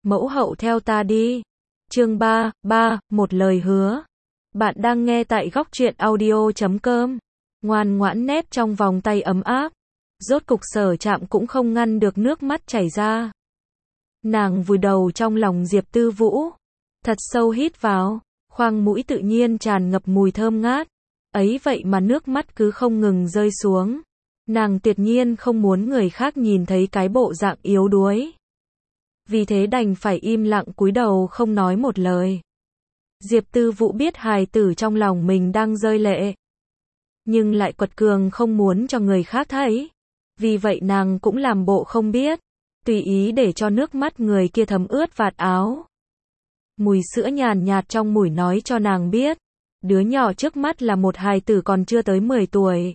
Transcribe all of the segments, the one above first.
Mẫu hậu theo ta đi. Chương 3, một lời hứa. Bạn đang nghe tại góc truyện audio.com. Ngoan ngoãn nép trong vòng tay ấm áp. Rốt cục Sở Trạm cũng không ngăn được nước mắt chảy ra. Nàng vùi đầu trong lòng Diệp Tư Vũ. Thật sâu hít vào. Khoang mũi tự nhiên tràn ngập mùi thơm ngát. Ấy vậy mà nước mắt cứ không ngừng rơi xuống. Nàng tuyệt nhiên không muốn người khác nhìn thấy cái bộ dạng yếu đuối. Vì thế đành phải im lặng cúi đầu không nói một lời. Diệp Tư Vũ biết hài tử trong lòng mình đang rơi lệ. Nhưng lại quật cường không muốn cho người khác thấy. Vì vậy nàng cũng làm bộ không biết. Tùy ý để cho nước mắt người kia thấm ướt vạt áo. Mùi sữa nhàn nhạt trong mũi nói cho nàng biết. Đứa nhỏ trước mắt là một hài tử còn chưa tới 10 tuổi.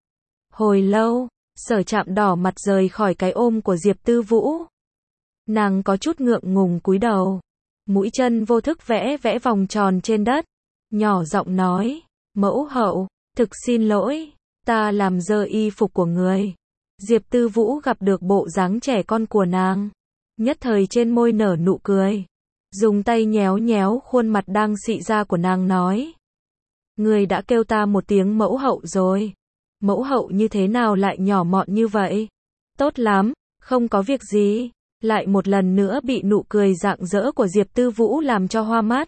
Hồi lâu, Sở Trạm đỏ mặt rời khỏi cái ôm của Diệp Tư Vũ. Nàng có chút ngượng ngùng cúi đầu. Mũi chân vô thức vẽ vòng tròn trên đất. Nhỏ giọng nói, mẫu hậu, thực xin lỗi, ta làm dơ y phục của người. Diệp Tư Vũ gặp được bộ dáng trẻ con của nàng. Nhất thời trên môi nở nụ cười. Dùng tay nhéo nhéo khuôn mặt đang xị ra của nàng nói. Người đã kêu ta một tiếng mẫu hậu rồi. Mẫu hậu như thế nào lại nhỏ mọn như vậy? Tốt lắm, không có việc gì. Lại một lần nữa bị nụ cười rạng rỡ của Diệp Tư Vũ làm cho hoa mắt.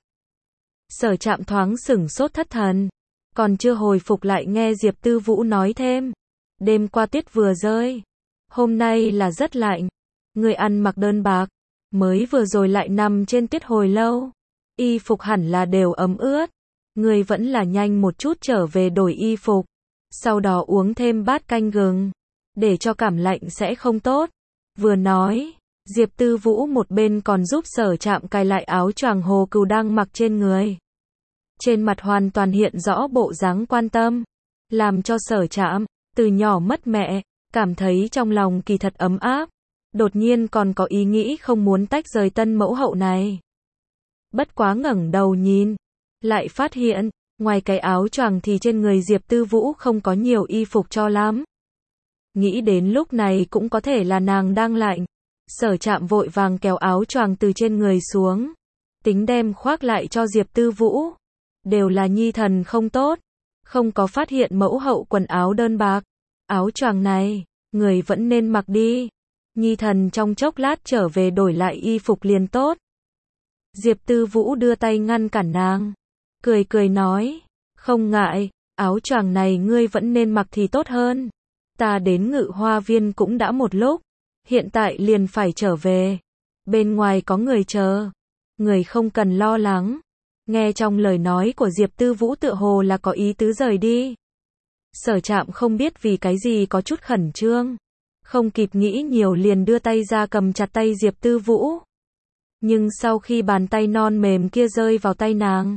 Sở Trạm thoáng sửng sốt thất thần. Còn chưa hồi phục lại nghe Diệp Tư Vũ nói thêm. Đêm qua tuyết vừa rơi. Hôm nay là rất lạnh. Người ăn mặc đơn bạc. Mới vừa rồi lại nằm trên tuyết hồi lâu. Y phục hẳn là đều ấm ướt. Người vẫn là nhanh một chút trở về đổi y phục. Sau đó uống thêm bát canh gừng. Để cho cảm lạnh sẽ không tốt. Vừa nói, Diệp Tư Vũ một bên còn giúp Sở Trạm cài lại áo choàng hồ cừu đang mặc trên người. Trên mặt hoàn toàn hiện rõ bộ dáng quan tâm. Làm cho Sở Trạm, từ nhỏ mất mẹ, cảm thấy trong lòng kỳ thật ấm áp. Đột nhiên còn có ý nghĩ không muốn tách rời tân mẫu hậu này. Bất quá ngẩng đầu nhìn, lại phát hiện, ngoài cái áo choàng thì trên người Diệp Tư Vũ không có nhiều y phục cho lắm. Nghĩ đến lúc này cũng có thể là nàng đang lạnh. Sở Trạm vội vàng kéo áo choàng từ trên người xuống. Tính đem khoác lại cho Diệp Tư Vũ. Đều là nhi thần không tốt. Không có phát hiện mẫu hậu quần áo đơn bạc. Áo choàng này, người vẫn nên mặc đi. Nhi thần trong chốc lát trở về đổi lại y phục liền tốt. Diệp Tư Vũ đưa tay ngăn cản nàng. Cười cười nói, không ngại, áo choàng này ngươi vẫn nên mặc thì tốt hơn. Ta đến Ngự Hoa Viên cũng đã một lúc. Hiện tại liền phải trở về. Bên ngoài có người chờ. Người không cần lo lắng. Nghe trong lời nói của Diệp Tư Vũ tựa hồ là có ý tứ rời đi. Sở Trạm không biết vì cái gì có chút khẩn trương. Không kịp nghĩ nhiều liền đưa tay ra cầm chặt tay Diệp Tư Vũ. Nhưng sau khi bàn tay non mềm kia rơi vào tay nàng,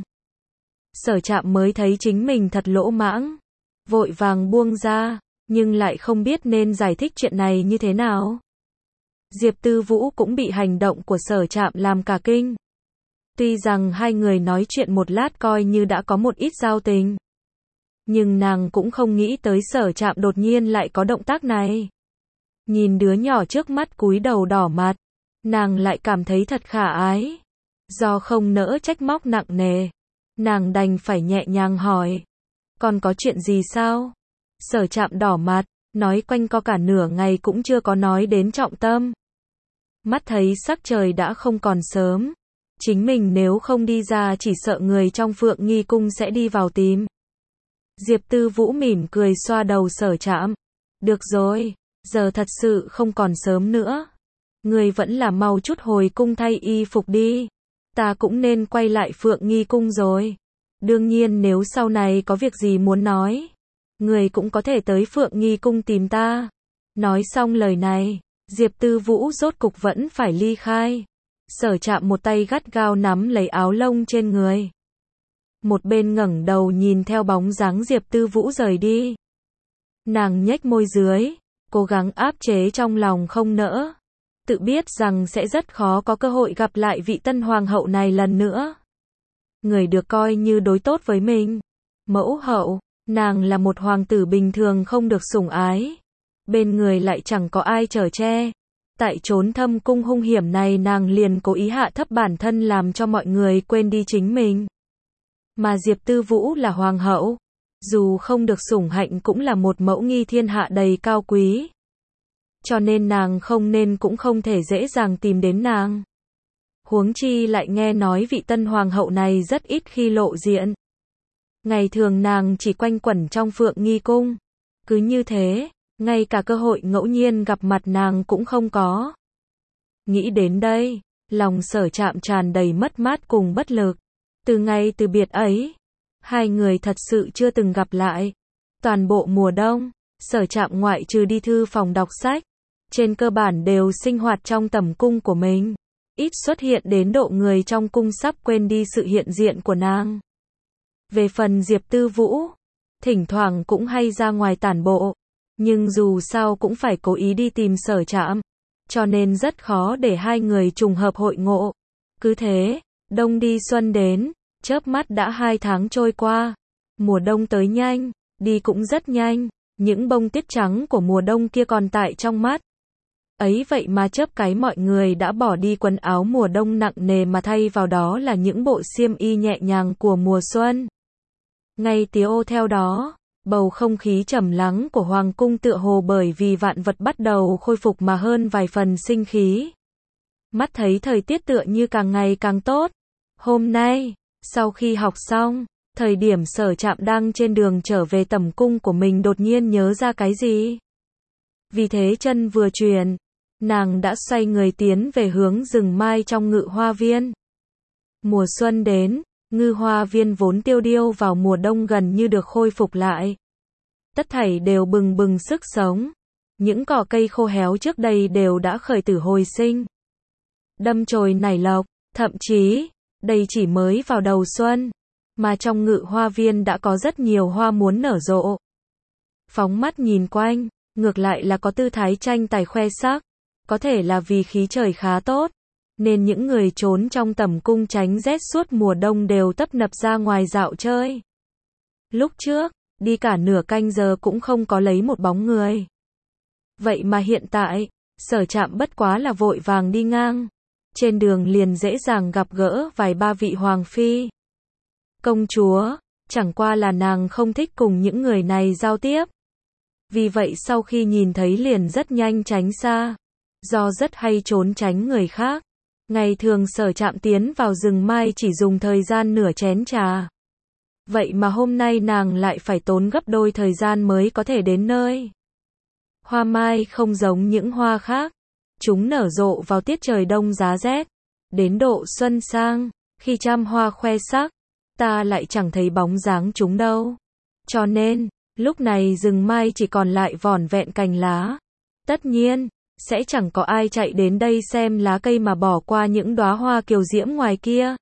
Sở Trạm mới thấy chính mình thật lỗ mãng. Vội vàng buông ra, nhưng lại không biết nên giải thích chuyện này như thế nào. Diệp Tư Vũ cũng bị hành động của Sở Trạm làm cả kinh. Tuy rằng hai người nói chuyện một lát coi như đã có một ít giao tình. Nhưng nàng cũng không nghĩ tới Sở Trạm đột nhiên lại có động tác này. Nhìn đứa nhỏ trước mắt cúi đầu đỏ mặt. Nàng lại cảm thấy thật khả ái. Do không nỡ trách móc nặng nề. Nàng đành phải nhẹ nhàng hỏi. Còn có chuyện gì sao? Sở Trạm đỏ mặt, nói quanh co cả nửa ngày cũng chưa có nói đến trọng tâm. Mắt thấy sắc trời đã không còn sớm. Chính mình nếu không đi ra chỉ sợ người trong Phượng Nghi Cung sẽ đi vào tìm. Diệp Tư Vũ mỉm cười xoa đầu Sở Trạm. Được rồi, giờ thật sự không còn sớm nữa. Người vẫn là mau chút hồi cung thay y phục đi. Ta cũng nên quay lại Phượng Nghi Cung rồi. Đương nhiên nếu sau này có việc gì muốn nói, người cũng có thể tới Phượng Nghi Cung tìm ta. Nói xong lời này, Diệp Tư Vũ rốt cục vẫn phải ly khai. Sở Trạm một tay gắt gao nắm lấy áo lông trên người. Một bên ngẩng đầu nhìn theo bóng dáng Diệp Tư Vũ rời đi. Nàng nhếch môi dưới, cố gắng áp chế trong lòng không nỡ. Tự biết rằng sẽ rất khó có cơ hội gặp lại vị tân hoàng hậu này lần nữa. Người được coi như đối tốt với mình. Mẫu hậu, nàng là một hoàng tử bình thường không được sủng ái. Bên người lại chẳng có ai chở che. Tại chốn thâm cung hung hiểm này nàng liền cố ý hạ thấp bản thân làm cho mọi người quên đi chính mình. Mà Diệp Tư Vũ là hoàng hậu, dù không được sủng hạnh cũng là một mẫu nghi thiên hạ đầy cao quý. Cho nên nàng không nên cũng không thể dễ dàng tìm đến nàng. Huống chi lại nghe nói vị tân hoàng hậu này rất ít khi lộ diện. Ngày thường nàng chỉ quanh quẩn trong Phượng Nghi cung. Cứ như thế, ngay cả cơ hội ngẫu nhiên gặp mặt nàng cũng không có. Nghĩ đến đây, lòng Sở Trạm tràn đầy mất mát cùng bất lực. Từ ngày từ biệt ấy, hai người thật sự chưa từng gặp lại. Toàn bộ mùa đông, Sở Trạm ngoại trừ đi thư phòng đọc sách, trên cơ bản đều sinh hoạt trong tẩm cung của mình. Ít xuất hiện đến độ người trong cung sắp quên đi sự hiện diện của nàng. Về phần Diệp Tư Vũ, thỉnh thoảng cũng hay ra ngoài tản bộ, nhưng dù sao cũng phải cố ý đi tìm Sở Trạm, cho nên rất khó để hai người trùng hợp hội ngộ. Cứ thế, đông đi xuân đến, chớp mắt đã 2 tháng trôi qua. Mùa đông tới nhanh, đi cũng rất nhanh, những bông tuyết trắng của mùa đông kia còn tại trong mắt. Ấy vậy mà chớp cái mọi người đã bỏ đi quần áo mùa đông nặng nề mà thay vào đó là những bộ xiêm y nhẹ nhàng của mùa xuân. Ngay tiếu theo đó, bầu không khí trầm lắng của hoàng cung tựa hồ bởi vì vạn vật bắt đầu khôi phục mà hơn vài phần sinh khí. Mắt thấy thời tiết tựa như càng ngày càng tốt. Hôm nay, sau khi học xong, thời điểm Sở Trạm đang trên đường trở về tẩm cung của mình đột nhiên nhớ ra cái gì. Vì thế chân vừa chuyển, nàng đã xoay người tiến về hướng rừng mai trong Ngự Hoa Viên. Mùa xuân đến, Ngự Hoa Viên vốn tiêu điêu vào mùa đông gần như được khôi phục lại. Tất thảy đều bừng bừng sức sống. Những cỏ cây khô héo trước đây đều đã khởi tử hồi sinh. Đâm chồi nảy lộc, thậm chí, đây chỉ mới vào đầu xuân, mà trong Ngự Hoa Viên đã có rất nhiều hoa muốn nở rộ. Phóng mắt nhìn quanh, ngược lại là có tư thái tranh tài khoe sắc. Có thể là vì khí trời khá tốt, nên những người trốn trong tẩm cung tránh rét suốt mùa đông đều tấp nập ra ngoài dạo chơi. Lúc trước, đi cả nửa canh giờ cũng không có lấy một bóng người. Vậy mà hiện tại, Sở Trạm bất quá là vội vàng đi ngang. Trên đường liền dễ dàng gặp gỡ vài ba vị hoàng phi. Công chúa, chẳng qua là nàng không thích cùng những người này giao tiếp. Vì vậy sau khi nhìn thấy liền rất nhanh tránh xa. Do rất hay trốn tránh người khác. Ngày thường Sở Trạm tiến vào rừng mai chỉ dùng thời gian nửa chén trà. Vậy mà hôm nay nàng lại phải tốn gấp đôi thời gian mới có thể đến nơi. Hoa mai không giống những hoa khác. Chúng nở rộ vào tiết trời đông giá rét. Đến độ xuân sang, khi trăm hoa khoe sắc, ta lại chẳng thấy bóng dáng chúng đâu. Cho nên, lúc này rừng mai chỉ còn lại vỏn vẹn cành lá. Tất nhiên, sẽ chẳng có ai chạy đến đây xem lá cây mà bỏ qua những đóa hoa kiều diễm ngoài kia.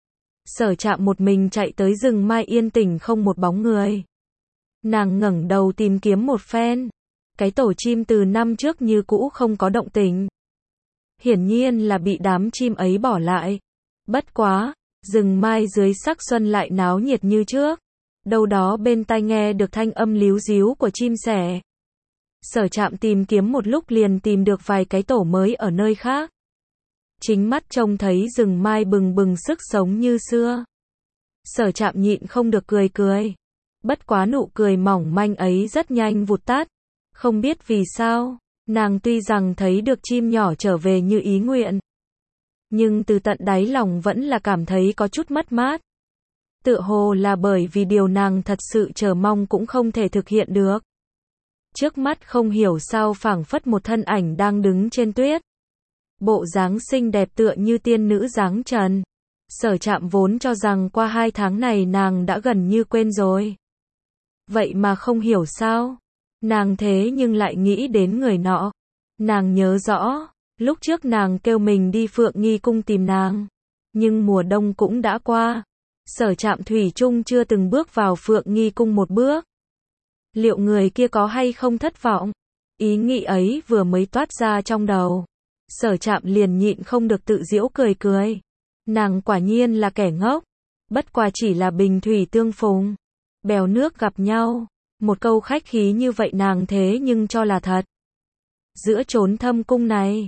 Sở Trạm một mình chạy tới rừng mai yên tĩnh không một bóng người. Nàng ngẩng đầu tìm kiếm một phen. Cái tổ chim từ năm trước như cũ không có động tĩnh. Hiển nhiên là bị đám chim ấy bỏ lại. Bất quá, rừng mai dưới sắc xuân lại náo nhiệt như trước. Đâu đó bên tai nghe được thanh âm líu ríu của chim sẻ. Sở Trạm tìm kiếm một lúc liền tìm được vài cái tổ mới ở nơi khác. Chính mắt trông thấy rừng mai bừng bừng sức sống như xưa. Sở Trạm nhịn không được cười cười. Bất quá nụ cười mỏng manh ấy rất nhanh vụt tắt. Không biết vì sao, nàng tuy rằng thấy được chim nhỏ trở về như ý nguyện, nhưng từ tận đáy lòng vẫn là cảm thấy có chút mất mát. Tựa hồ là bởi vì điều nàng thật sự chờ mong cũng không thể thực hiện được. Trước mắt không hiểu sao phảng phất một thân ảnh đang đứng trên tuyết. Bộ dáng xinh đẹp tựa như tiên nữ dáng trần. Sở Trạm vốn cho rằng qua 2 tháng này nàng đã gần như quên rồi. Vậy mà không hiểu sao, nàng thế nhưng lại nghĩ đến người nọ. Nàng nhớ rõ, lúc trước nàng kêu mình đi Phượng Nghi cung tìm nàng. Nhưng mùa đông cũng đã qua. Sở Trạm thủy chung chưa từng bước vào Phượng Nghi cung một bước. Liệu người kia có hay không thất vọng? Ý nghĩ ấy vừa mới toát ra trong đầu. Sở Trạm liền nhịn không được tự giễu cười cười. Nàng quả nhiên là kẻ ngốc. Bất quá chỉ là bình thủy tương phùng. Bèo nước gặp nhau. Một câu khách khí như vậy nàng thế nhưng cho là thật. Giữa chốn thâm cung này,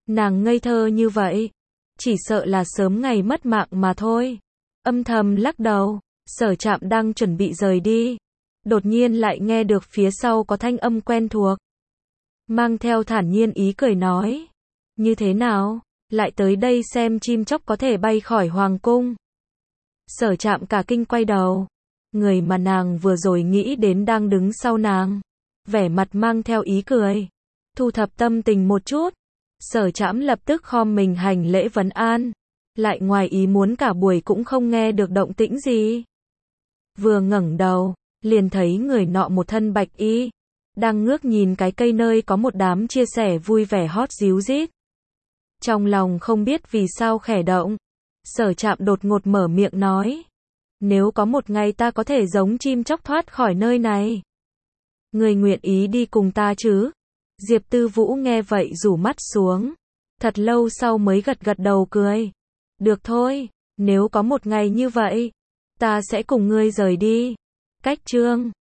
Nàng ngây thơ như vậy, chỉ sợ là sớm ngày mất mạng mà thôi. Âm thầm lắc đầu, Sở Trạm đang chuẩn bị rời đi, đột nhiên lại nghe được phía sau có thanh âm quen thuộc, mang theo thản nhiên ý cười nói, như thế nào, lại tới đây xem chim chóc có thể bay khỏi hoàng cung. Sở Trạm cả kinh quay đầu, người mà nàng vừa rồi nghĩ đến đang đứng sau nàng, vẻ mặt mang theo ý cười. Thu thập tâm tình một chút, Sở Trạm lập tức khom mình hành lễ vấn an, lại ngoài ý muốn cả buổi cũng không nghe được động tĩnh gì. Vừa ngẩng đầu, liền thấy người nọ một thân bạch y, đang ngước nhìn cái cây nơi có một đám chia sẻ vui vẻ hót ríu rít. Trong lòng không biết vì sao khẽ động, Sở Trạm đột ngột mở miệng nói, nếu có một ngày ta có thể giống chim chóc thoát khỏi nơi này, người nguyện ý đi cùng ta chứ? Diệp Tư Vũ nghe vậy rủ mắt xuống, thật lâu sau mới gật gật đầu cười. Được thôi, nếu có một ngày như vậy, ta sẽ cùng ngươi rời đi. Cách chương